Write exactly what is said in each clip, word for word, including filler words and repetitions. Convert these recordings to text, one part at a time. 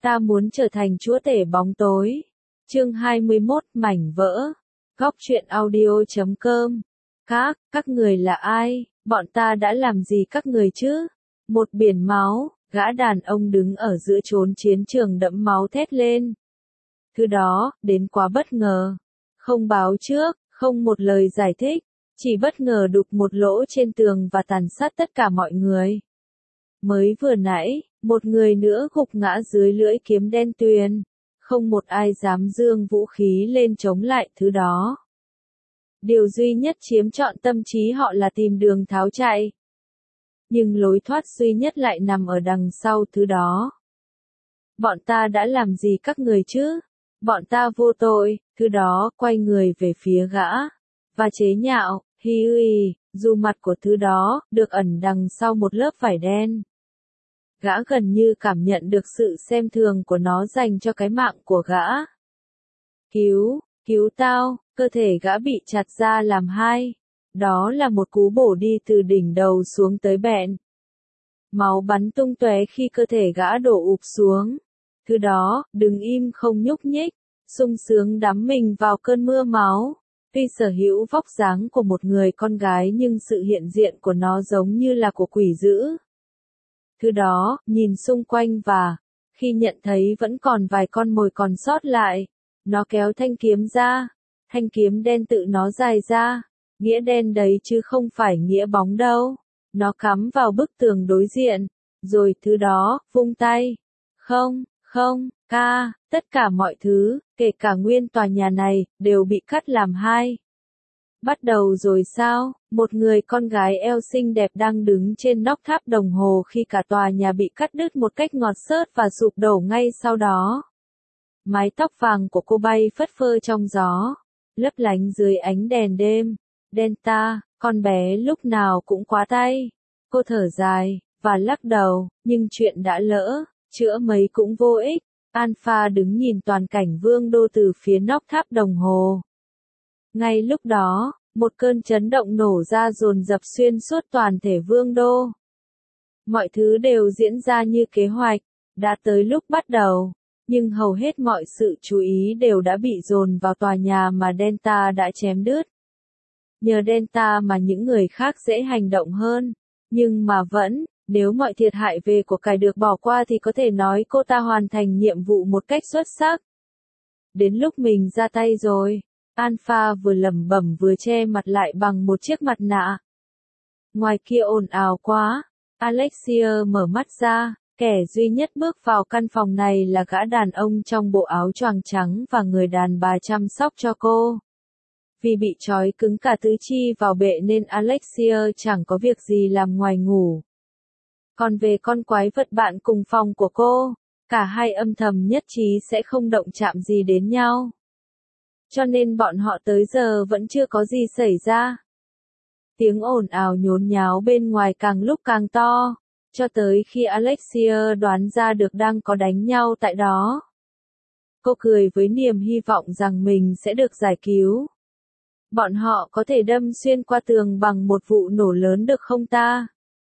Ta muốn trở thành chúa tể bóng tối. Chương hai mươi mốt mảnh vỡ. Góc truyện audio chấm com. Các, các người là ai? Bọn ta đã làm gì các người chứ? Một biển máu, gã đàn ông đứng ở giữa chốn chiến trường đẫm máu thét lên. Thứ đó, đến quá bất ngờ. Không báo trước, không một lời giải thích, chỉ bất ngờ đục một lỗ trên tường và tàn sát tất cả mọi người. Mới vừa nãy, một người nữa gục ngã dưới lưỡi kiếm đen tuyền. Không một ai dám giương vũ khí lên chống lại thứ đó. Điều duy nhất chiếm trọn tâm trí họ là tìm đường tháo chạy. Nhưng lối thoát duy nhất lại nằm ở đằng sau thứ đó. Bọn ta đã làm gì các người chứ? Bọn ta vô tội. Thứ đó quay người về phía gã. Và chế nhạo, hi ui, dù mặt của thứ đó được ẩn đằng sau một lớp vải đen. Gã gần như cảm nhận được sự xem thường của nó dành cho cái mạng của gã. Cứu, cứu tao, cơ thể gã bị chặt ra làm hai. Đó là một cú bổ đi từ đỉnh đầu xuống tới bẹn. Máu bắn tung tóe khi cơ thể gã đổ ụp xuống. Thứ đó, đứng im không nhúc nhích, sung sướng đắm mình vào cơn mưa máu. Tuy sở hữu vóc dáng của một người con gái nhưng sự hiện diện của nó giống như là của quỷ dữ. Thứ đó, nhìn xung quanh và, khi nhận thấy vẫn còn vài con mồi còn sót lại, nó kéo thanh kiếm ra, thanh kiếm đen tự nó dài ra, nghĩa đen đấy chứ không phải nghĩa bóng đâu, nó cắm vào bức tường đối diện, rồi thứ đó, vung tay, không, không, ca, tất cả mọi thứ, kể cả nguyên tòa nhà này, đều bị cắt làm hai. Bắt đầu rồi sao? Một người con gái eo xinh đẹp đang đứng trên nóc tháp đồng hồ khi cả tòa nhà bị cắt đứt một cách ngọt xớt và sụp đổ ngay sau đó. Mái tóc vàng của cô bay phất phơ trong gió, lấp lánh dưới ánh đèn đêm. Delta, con bé lúc nào cũng quá tay. Cô thở dài, và lắc đầu, nhưng chuyện đã lỡ, chữa mấy cũng vô ích. Alpha đứng nhìn toàn cảnh vương đô từ phía nóc tháp đồng hồ. Ngay lúc đó, một cơn chấn động nổ ra dồn dập xuyên suốt toàn thể vương đô. Mọi thứ đều diễn ra như kế hoạch, đã tới lúc bắt đầu, nhưng hầu hết mọi sự chú ý đều đã bị dồn vào tòa nhà mà Delta đã chém đứt. Nhờ Delta mà những người khác dễ hành động hơn, nhưng mà vẫn, nếu mọi thiệt hại về của cải được bỏ qua thì có thể nói cô ta hoàn thành nhiệm vụ một cách xuất sắc. Đến lúc mình ra tay rồi. Alpha vừa lẩm bẩm vừa che mặt lại bằng một chiếc mặt nạ. Ngoài kia ồn ào quá. Alexia mở mắt ra, kẻ duy nhất bước vào căn phòng này là gã đàn ông trong bộ áo choàng trắng và người đàn bà chăm sóc cho cô. Vì bị trói cứng cả tứ chi vào bệ nên Alexia chẳng có việc gì làm ngoài ngủ. Còn về con quái vật bạn cùng phòng của cô, cả hai âm thầm nhất trí sẽ không động chạm gì đến nhau. Cho nên bọn họ tới giờ vẫn chưa có gì xảy ra. Tiếng ồn ào nhốn nháo bên ngoài càng lúc càng to, cho tới khi Alexia đoán ra được đang có đánh nhau tại đó. Cô cười với niềm hy vọng rằng mình sẽ được giải cứu. Bọn họ có thể đâm xuyên qua tường bằng một vụ nổ lớn được không ta?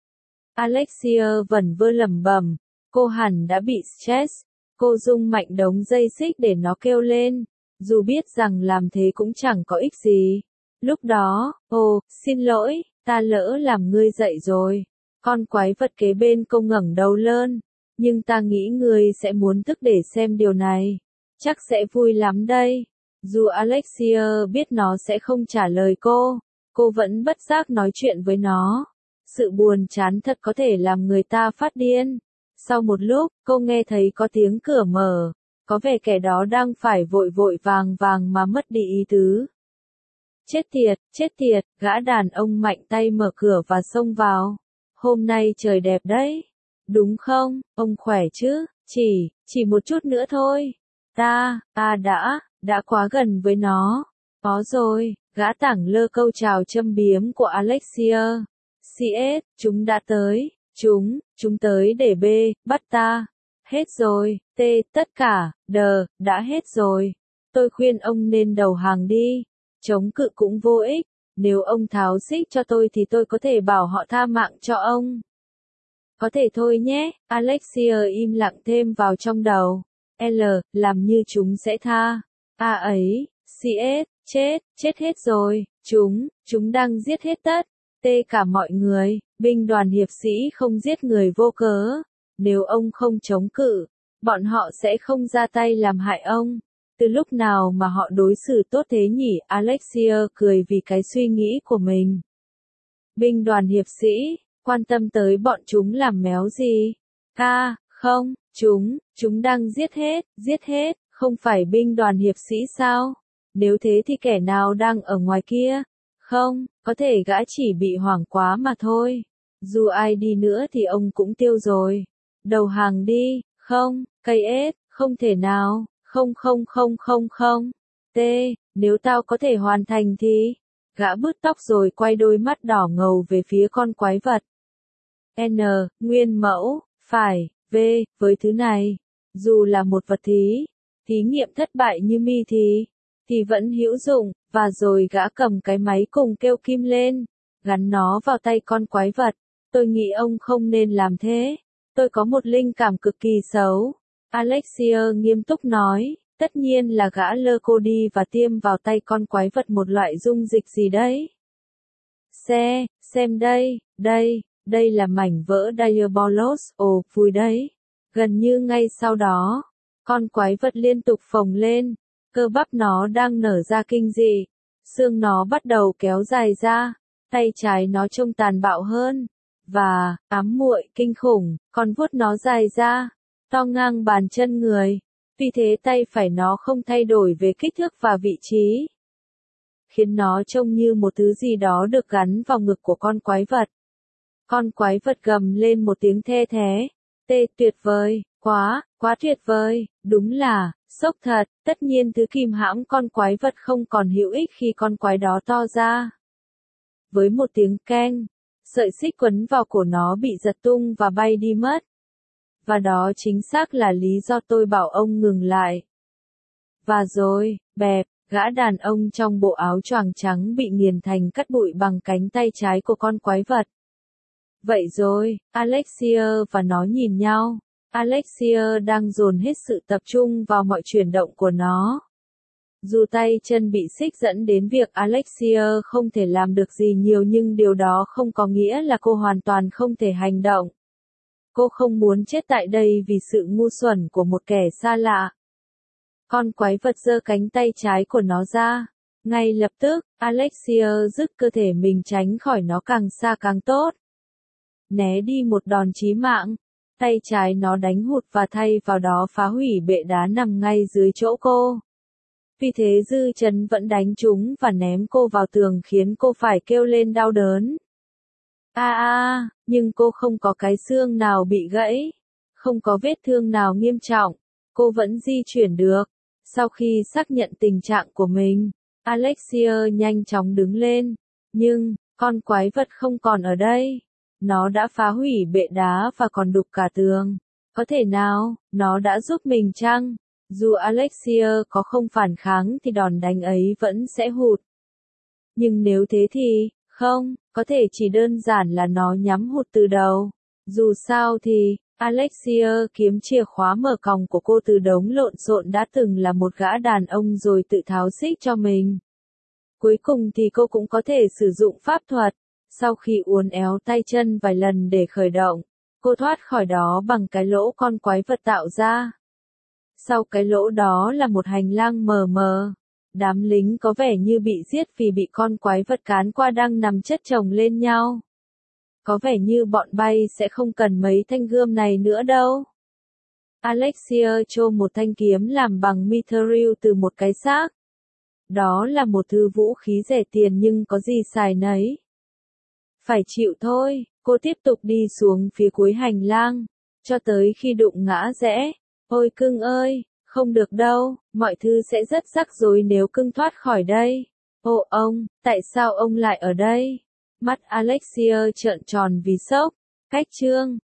Alexia vẩn vơ lẩm bẩm, cô hẳn đã bị stress. Cô rung mạnh đống dây xích để nó kêu lên. Dù biết rằng làm thế cũng chẳng có ích gì. Lúc đó, ồ, xin lỗi, ta lỡ làm ngươi dậy rồi. Con quái vật kế bên cô ngẩng đầu lên. Nhưng ta nghĩ ngươi sẽ muốn thức để xem điều này. Chắc sẽ vui lắm đây. Dù Alexia biết nó sẽ không trả lời cô, cô vẫn bất giác nói chuyện với nó. Sự buồn chán thật có thể làm người ta phát điên. Sau một lúc, cô nghe thấy có tiếng cửa mở. Có vẻ kẻ đó đang phải vội vội vàng vàng mà mất đi ý tứ. Chết tiệt, chết tiệt, gã đàn ông mạnh tay mở cửa và xông vào. Hôm nay trời đẹp đấy. Đúng không, ông khỏe chứ, chỉ, chỉ một chút nữa thôi. Ta, ta đã, đã quá gần với nó. Có rồi, gã tảng lơ câu chào châm biếm của Alexia. xê ét, chúng đã tới, chúng, chúng tới để B, bắt ta. Hết rồi, T, tất cả, D, đã hết rồi. Tôi khuyên ông nên đầu hàng đi. Chống cự cũng vô ích. Nếu ông tháo xích cho tôi thì tôi có thể bảo họ tha mạng cho ông. Có thể thôi nhé, Alexia im lặng thêm vào trong đầu. L, làm như chúng sẽ tha. A ấy, xê ét, chết, chết hết rồi, chúng, chúng đang giết hết tất. T cả mọi người, binh đoàn hiệp sĩ không giết người vô cớ. Nếu ông không chống cự, bọn họ sẽ không ra tay làm hại ông. Từ lúc nào mà họ đối xử tốt thế nhỉ? Alexia cười vì cái suy nghĩ của mình. Binh đoàn hiệp sĩ, quan tâm tới bọn chúng làm méo gì? Ca, không, chúng, chúng đang giết hết, giết hết, không phải binh đoàn hiệp sĩ sao? Nếu thế thì kẻ nào đang ở ngoài kia? Không, có thể gã chỉ bị hoảng quá mà thôi. Dù ai đi nữa thì ông cũng tiêu rồi. Đầu hàng đi, không, cây ết, không thể nào, không không không không không. T, nếu tao có thể hoàn thành thì... Gã bứt tóc rồi quay đôi mắt đỏ ngầu về phía con quái vật. N, nguyên mẫu, phải, V, với thứ này, dù là một vật thí, thí nghiệm thất bại như mi thì, thì vẫn hữu dụng, và rồi gã cầm cái máy cùng kêu kim lên, gắn nó vào tay con quái vật. Tôi nghĩ ông không nên làm thế, tôi có một linh cảm cực kỳ xấu. Alexia nghiêm túc nói, tất nhiên là gã lơ cô đi và tiêm vào tay con quái vật một loại dung dịch gì đấy. Xe, xem đây, đây. Đây là mảnh vỡ Diabolos, ồ, vui đấy. Gần như ngay sau đó, con quái vật liên tục phồng lên, cơ bắp nó đang nở ra kinh dị, xương nó bắt đầu kéo dài ra, tay trái nó trông tàn bạo hơn, và, ám muội, kinh khủng, con vuốt nó dài ra, to ngang bàn chân người, vì thế tay phải nó không thay đổi về kích thước và vị trí, khiến nó trông như một thứ gì đó được gắn vào ngực của con quái vật. Con quái vật gầm lên một tiếng the thé. Tê, tuyệt vời, quá, quá tuyệt vời, đúng là, sốc thật, tất nhiên thứ kìm hãm con quái vật không còn hữu ích khi con quái đó to ra. Với một tiếng keng, sợi xích quấn vào cổ nó bị giật tung và bay đi mất. Và đó chính xác là lý do tôi bảo ông ngừng lại. Và rồi, bẹp, gã đàn ông trong bộ áo choàng trắng bị nghiền thành cát bụi bằng cánh tay trái của con quái vật. Vậy rồi, Alexia và nó nhìn nhau. Alexia đang dồn hết sự tập trung vào mọi chuyển động của nó. Dù tay chân bị xích dẫn đến việc Alexia không thể làm được gì nhiều, nhưng điều đó không có nghĩa là cô hoàn toàn không thể hành động. Cô không muốn chết tại đây vì sự ngu xuẩn của một kẻ xa lạ. Con quái vật giơ cánh tay trái của nó ra. Ngay lập tức, Alexia dứt cơ thể mình tránh khỏi nó càng xa càng tốt. Né đi một đòn chí mạng, tay trái nó đánh hụt và thay vào đó phá hủy bệ đá nằm ngay dưới chỗ cô. Vì thế dư chấn vẫn đánh trúng và ném cô vào tường khiến cô phải kêu lên đau đớn. A a, nhưng cô không có cái xương nào bị gãy, không có vết thương nào nghiêm trọng, cô vẫn di chuyển được. Sau khi xác nhận tình trạng của mình, Alexia nhanh chóng đứng lên, nhưng, con quái vật không còn ở đây. Nó đã phá hủy bệ đá và còn đục cả tường. Có thể nào, nó đã giúp mình chăng? Dù Alexia có không phản kháng thì đòn đánh ấy vẫn sẽ hụt. Nhưng nếu thế thì, không, có thể chỉ đơn giản là nó nhắm hụt từ đầu. Dù sao thì, Alexia kiếm chìa khóa mở còng của cô từ đống lộn xộn đã từng là một gã đàn ông rồi tự tháo xích cho mình. Cuối cùng thì cô cũng có thể sử dụng pháp thuật. Sau khi uốn éo tay chân vài lần để khởi động, cô thoát khỏi đó bằng cái lỗ con quái vật tạo ra. Sau cái lỗ đó là một hành lang mờ mờ. Đám lính có vẻ như bị giết vì bị con quái vật cán qua đang nằm chất chồng lên nhau. Có vẻ như bọn bay sẽ không cần mấy thanh gươm này nữa đâu. Alexia chôm một thanh kiếm làm bằng mithril từ một cái xác. Đó là một thứ vũ khí rẻ tiền nhưng có gì xài nấy. Phải chịu thôi, cô tiếp tục đi xuống phía cuối hành lang, cho tới khi đụng ngã rẽ. Ôi cưng ơi, không được đâu, mọi thứ sẽ rất rắc rối nếu cưng thoát khỏi đây. Ô ông, tại sao ông lại ở đây? Mắt Alexia trợn tròn vì sốc. Cách chương